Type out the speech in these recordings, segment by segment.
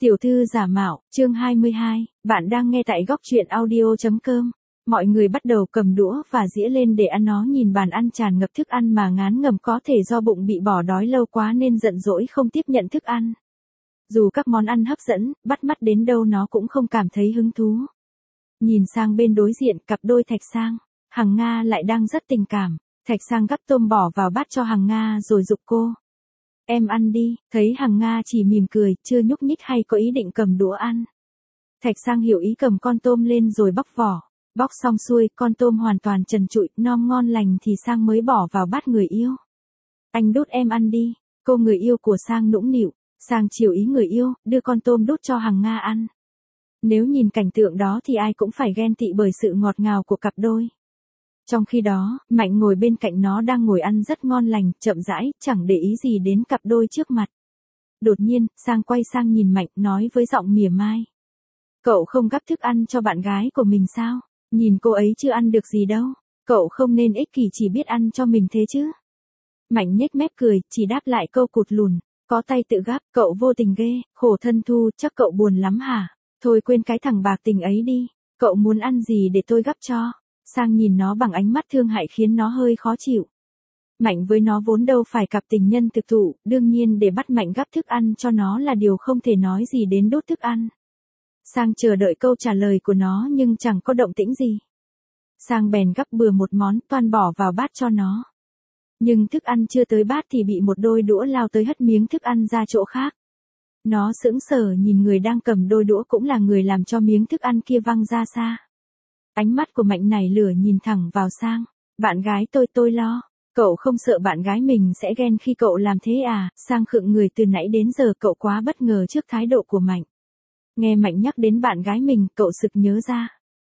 Tiểu thư giả mạo, chương 22, bạn đang nghe tại góc truyện audio.com. Mọi người bắt đầu cầm đũa và dĩa lên để ăn, nó nhìn bàn ăn tràn ngập thức ăn mà ngán ngẩm, có thể do bụng bị bỏ đói lâu quá nên giận dỗi không tiếp nhận thức ăn. Dù các món ăn hấp dẫn, bắt mắt đến đâu nó cũng không cảm thấy hứng thú. Nhìn sang bên đối diện, cặp đôi Thạch Sang, Hằng Nga lại đang rất tình cảm. Thạch Sang gắp tôm bỏ vào bát cho Hằng Nga rồi giục cô. Em ăn đi, thấy Hằng Nga chỉ mỉm cười, chưa nhúc nhích hay có ý định cầm đũa ăn. Thạch Sang hiểu ý, cầm con tôm lên rồi bóc vỏ. Bóc xong xuôi, con tôm hoàn toàn trần trụi, non ngon lành thì Sang mới bỏ vào bát người yêu. Anh đút em ăn đi, cô người yêu của Sang nũng nịu. Sang chiều ý người yêu, đưa con tôm đút cho Hằng Nga ăn. Nếu nhìn cảnh tượng đó thì ai cũng phải ghen tị bởi sự ngọt ngào của cặp đôi. Trong khi đó, Mạnh ngồi bên cạnh nó đang ngồi ăn rất ngon lành, chậm rãi, chẳng để ý gì đến cặp đôi trước mặt. Đột nhiên, Sang quay sang nhìn Mạnh, nói với giọng mỉa mai. Cậu không gắp thức ăn cho bạn gái của mình sao? Nhìn cô ấy chưa ăn được gì đâu. Cậu không nên ích kỷ chỉ biết ăn cho mình thế chứ. Mạnh nhếch mép cười, chỉ đáp lại câu cụt lùn. Có tay tự gắp, cậu vô tình ghê, khổ thân Thu, chắc cậu buồn lắm hả? Thôi quên cái thằng bạc tình ấy đi. Cậu muốn ăn gì để tôi gắp cho? Sang nhìn nó bằng ánh mắt thương hại khiến nó hơi khó chịu. Mạnh với nó vốn đâu phải cặp tình nhân thực thụ, đương nhiên để bắt Mạnh gắp thức ăn cho nó là điều không thể nói gì đến đốt thức ăn. Sang chờ đợi câu trả lời của nó nhưng chẳng có động tĩnh gì. Sang bèn gắp bừa một món toan bỏ vào bát cho nó. Nhưng thức ăn chưa tới bát thì bị một đôi đũa lao tới hất miếng thức ăn ra chỗ khác. Nó sững sờ nhìn người đang cầm đôi đũa cũng là người làm cho miếng thức ăn kia văng ra xa. Ánh mắt của Mạnh nảy lửa nhìn thẳng vào Sang. Bạn gái tôi lo. Cậu không sợ bạn gái mình sẽ ghen khi cậu làm thế à? Sang khựng người, từ nãy đến giờ cậu quá bất ngờ trước thái độ của Mạnh. Nghe Mạnh nhắc đến bạn gái mình, cậu sực nhớ ra.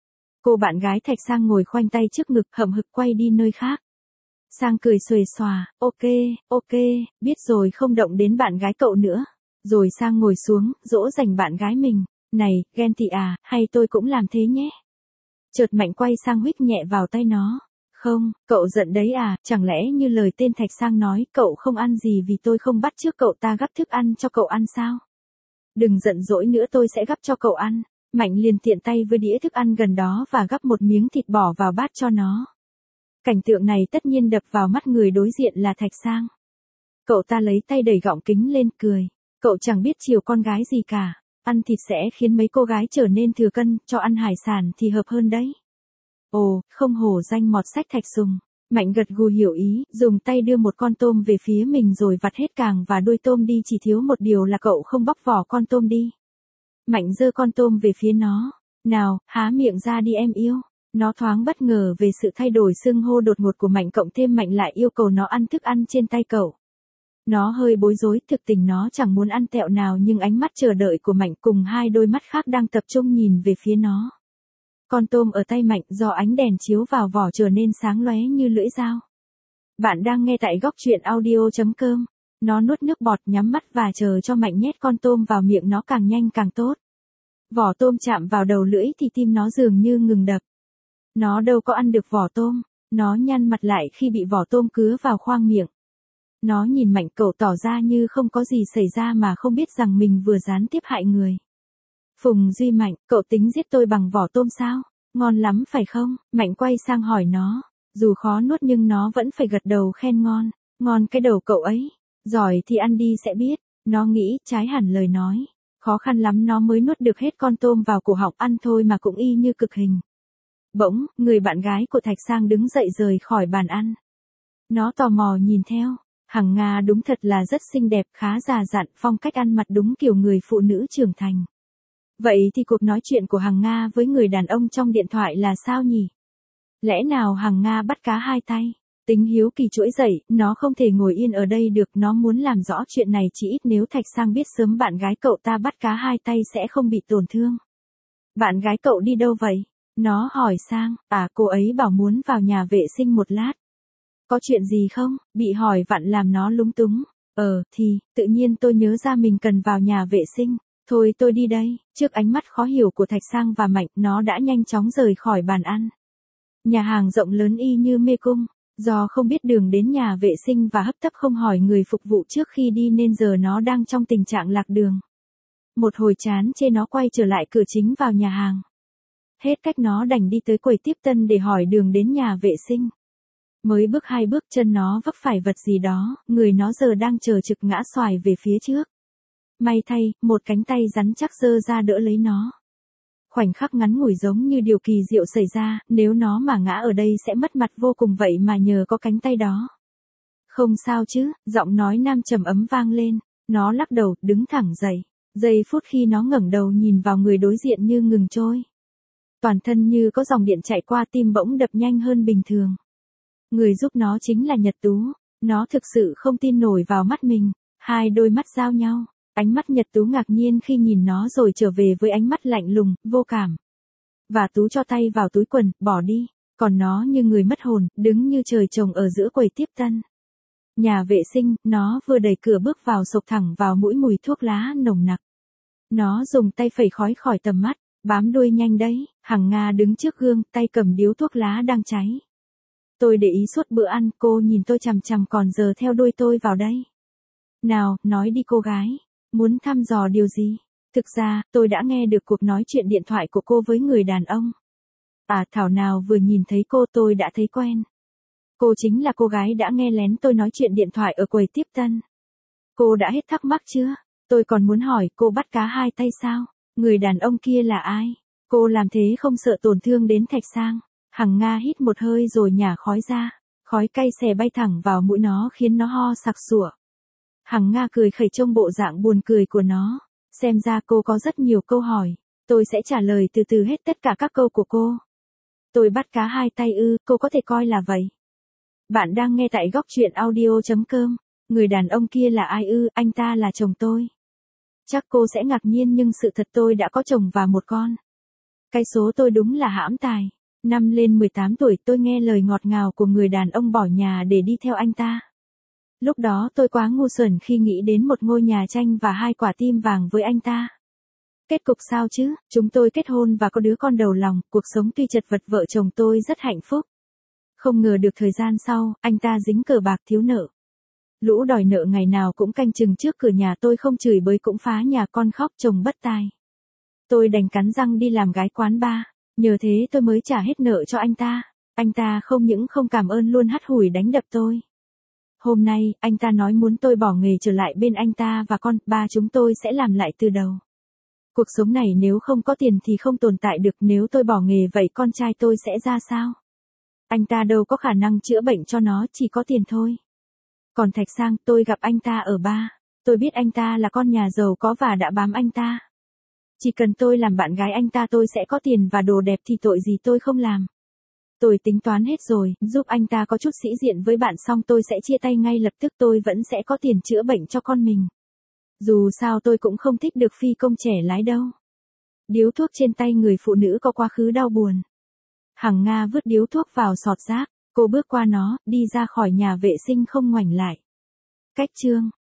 Cô bạn gái Thạch Sang ngồi khoanh tay trước ngực, hậm hực quay đi nơi khác. Sang cười xuề xòa, ok, biết rồi, không động đến bạn gái cậu nữa. Rồi Sang ngồi xuống, dỗ dành bạn gái mình. Này, ghen tị à, hay tôi cũng làm thế nhé. Chợt Mạnh quay sang huých nhẹ vào tay nó. Không, cậu giận đấy à, chẳng lẽ như lời tên Thạch Sang nói, cậu không ăn gì vì tôi không bắt chước cậu ta gắp thức ăn cho cậu ăn sao? Đừng giận dỗi nữa, tôi sẽ gắp cho cậu ăn. Mạnh liền tiện tay với đĩa thức ăn gần đó và gắp một miếng thịt bỏ vào bát cho nó. Cảnh tượng này tất nhiên đập vào mắt người đối diện là Thạch Sang. Cậu ta lấy tay đẩy gọng kính lên, cười. Cậu chẳng biết chiều con gái gì cả. Ăn thịt sẽ khiến mấy cô gái trở nên thừa cân, cho ăn hải sản thì hợp hơn đấy. Ồ, không hổ danh mọt sách Thạch Sùng. Mạnh gật gù hiểu ý, dùng tay đưa một con tôm về phía mình rồi vặt hết càng và đuôi tôm đi, chỉ thiếu một điều là cậu không bóc vỏ con tôm đi. Mạnh giơ con tôm về phía nó. Nào, há miệng ra đi em yêu. Nó thoáng bất ngờ về sự thay đổi xưng hô đột ngột của Mạnh, cộng thêm Mạnh lại yêu cầu nó ăn thức ăn trên tay cậu. Nó hơi bối rối, thực tình nó chẳng muốn ăn tẹo nào, nhưng ánh mắt chờ đợi của Mạnh cùng hai đôi mắt khác đang tập trung nhìn về phía nó. Con tôm ở tay Mạnh do ánh đèn chiếu vào vỏ trở nên sáng lóe như lưỡi dao. Bạn đang nghe tại góc truyện audio.com. Nó nuốt nước bọt, nhắm mắt và chờ cho Mạnh nhét con tôm vào miệng nó càng nhanh càng tốt. Vỏ tôm chạm vào đầu lưỡi thì tim nó dường như ngừng đập. Nó đâu có ăn được vỏ tôm. Nó nhăn mặt lại khi bị vỏ tôm cứa vào khoang miệng. Nó nhìn Mạnh, cậu tỏ ra như không có gì xảy ra mà không biết rằng mình vừa gián tiếp hại người. Phùng Duy Mạnh, cậu tính giết tôi bằng vỏ tôm sao? Ngon lắm phải không? Mạnh quay sang hỏi nó. Dù khó nuốt nhưng nó vẫn phải gật đầu khen ngon. Ngon cái đầu cậu ấy. Giỏi thì ăn đi sẽ biết. Nó nghĩ trái hẳn lời nói. Khó khăn lắm nó mới nuốt được hết con tôm vào cổ họng, ăn thôi mà cũng y như cực hình. Bỗng, người bạn gái của Thạch Sang đứng dậy rời khỏi bàn ăn. Nó tò mò nhìn theo. Hằng Nga đúng thật là rất xinh đẹp, khá già dặn, phong cách ăn mặc đúng kiểu người phụ nữ trưởng thành. Vậy thì cuộc nói chuyện của Hằng Nga với người đàn ông trong điện thoại là sao nhỉ? Lẽ nào Hằng Nga bắt cá hai tay? Tính hiếu kỳ trỗi dậy, nó không thể ngồi yên ở đây được, nó muốn làm rõ chuyện này, chỉ ít nếu Thạch Sang biết sớm bạn gái cậu ta bắt cá hai tay sẽ không bị tổn thương. Bạn gái cậu đi đâu vậy? Nó hỏi Sang. À, cô ấy bảo muốn vào nhà vệ sinh một lát. Có chuyện gì không? Bị hỏi vặn làm nó lúng túng. Thì, tự nhiên tôi nhớ ra mình cần vào nhà vệ sinh. Thôi tôi đi đây. Trước ánh mắt khó hiểu của Thạch Sang và Mạnh, nó đã nhanh chóng rời khỏi bàn ăn. Nhà hàng rộng lớn y như mê cung. Do không biết đường đến nhà vệ sinh và hấp tấp không hỏi người phục vụ trước khi đi nên giờ nó đang trong tình trạng lạc đường. Một hồi chán chê nó quay trở lại cửa chính vào nhà hàng. Hết cách nó đành đi tới quầy tiếp tân để hỏi đường đến nhà vệ sinh. Mới bước 2 bước chân nó vấp phải vật gì đó, người nó giờ đang chờ trực ngã xoài về phía trước. May thay, một cánh tay rắn chắc giơ ra đỡ lấy nó. Khoảnh khắc ngắn ngủi giống như điều kỳ diệu xảy ra, nếu nó mà ngã ở đây sẽ mất mặt vô cùng vậy mà nhờ có cánh tay đó. Không sao chứ, giọng nói nam trầm ấm vang lên, nó lắc đầu, đứng thẳng dậy. Giây phút khi nó ngẩng đầu nhìn vào người đối diện như ngừng trôi. Toàn thân như có dòng điện chạy qua, tim bỗng đập nhanh hơn bình thường. Người giúp nó chính là Nhật Tú, nó thực sự không tin nổi vào mắt mình, hai đôi mắt giao nhau. Ánh mắt Nhật Tú ngạc nhiên khi nhìn nó rồi trở về với ánh mắt lạnh lùng, vô cảm. Và Tú cho tay vào túi quần, bỏ đi, còn nó như người mất hồn, đứng như trời trồng ở giữa quầy tiếp tân. Nhà vệ sinh, nó vừa đẩy cửa bước vào sộc thẳng vào mũi mùi thuốc lá nồng nặc. Nó dùng tay phẩy khói khỏi tầm mắt, bám đuôi nhanh đấy, Hằng Nga đứng trước gương, tay cầm điếu thuốc lá đang cháy. Tôi để ý suốt bữa ăn, cô nhìn tôi chằm chằm còn giờ theo đuôi tôi vào đây. Nào, nói đi cô gái. Muốn thăm dò điều gì? Thực ra, tôi đã nghe được cuộc nói chuyện điện thoại của cô với người đàn ông. Thảo nào vừa nhìn thấy cô tôi đã thấy quen. Cô chính là cô gái đã nghe lén tôi nói chuyện điện thoại ở quầy tiếp tân. Cô đã hết thắc mắc chưa? Tôi còn muốn hỏi cô bắt cá hai tay sao? Người đàn ông kia là ai? Cô làm thế không sợ tổn thương đến Thạch Sang? Hằng Nga hít một hơi rồi nhả khói ra. Khói cay xè bay thẳng vào mũi nó khiến nó ho sặc sụa. Hằng Nga cười khẩy trông bộ dạng buồn cười của nó. Xem ra cô có rất nhiều câu hỏi. Tôi sẽ trả lời từ từ hết tất cả các câu của cô. Tôi bắt cá hai tay ư, cô có thể coi là vậy. Bạn đang nghe tại góc truyện audio.com. Người đàn ông kia là ai ư? Anh ta là chồng tôi. Chắc cô sẽ ngạc nhiên nhưng sự thật tôi đã có chồng và một con. Cái số tôi đúng là hãm tài. Năm lên 18 tuổi tôi nghe lời ngọt ngào của người đàn ông bỏ nhà để đi theo anh ta. Lúc đó tôi quá ngu xuẩn khi nghĩ đến một ngôi nhà tranh và 2 quả tim vàng với anh ta. Kết cục sao chứ, chúng tôi kết hôn và có đứa con đầu lòng, cuộc sống tuy chật vật vợ chồng tôi rất hạnh phúc. Không ngờ được thời gian sau, anh ta dính cờ bạc thiếu nợ. Lũ đòi nợ ngày nào cũng canh chừng trước cửa nhà tôi không chửi bới cũng phá nhà con khóc chồng bất tài. Tôi đành cắn răng đi làm gái quán bar, nhờ thế tôi mới trả hết nợ cho anh ta. Anh ta không những không cảm ơn luôn hắt hủi đánh đập tôi. Hôm nay, anh ta nói muốn tôi bỏ nghề trở lại bên anh ta và con, ba chúng tôi sẽ làm lại từ đầu. Cuộc sống này nếu không có tiền thì không tồn tại được, nếu tôi bỏ nghề vậy con trai tôi sẽ ra sao? Anh ta đâu có khả năng chữa bệnh cho nó, chỉ có tiền thôi. Còn Thạch Sang, tôi gặp anh ta ở bar. Tôi biết anh ta là con nhà giàu có và đã bám anh ta. Chỉ cần tôi làm bạn gái anh ta tôi sẽ có tiền và đồ đẹp thì tội gì tôi không làm. Tôi tính toán hết rồi, giúp anh ta có chút sĩ diện với bạn xong tôi sẽ chia tay ngay lập tức, tôi vẫn sẽ có tiền chữa bệnh cho con mình. Dù sao tôi cũng không thích được phi công trẻ lái đâu. Điếu thuốc trên tay người phụ nữ có quá khứ đau buồn. Hằng Nga vứt điếu thuốc vào sọt rác, cô bước qua nó, đi ra khỏi nhà vệ sinh không ngoảnh lại. Cách chương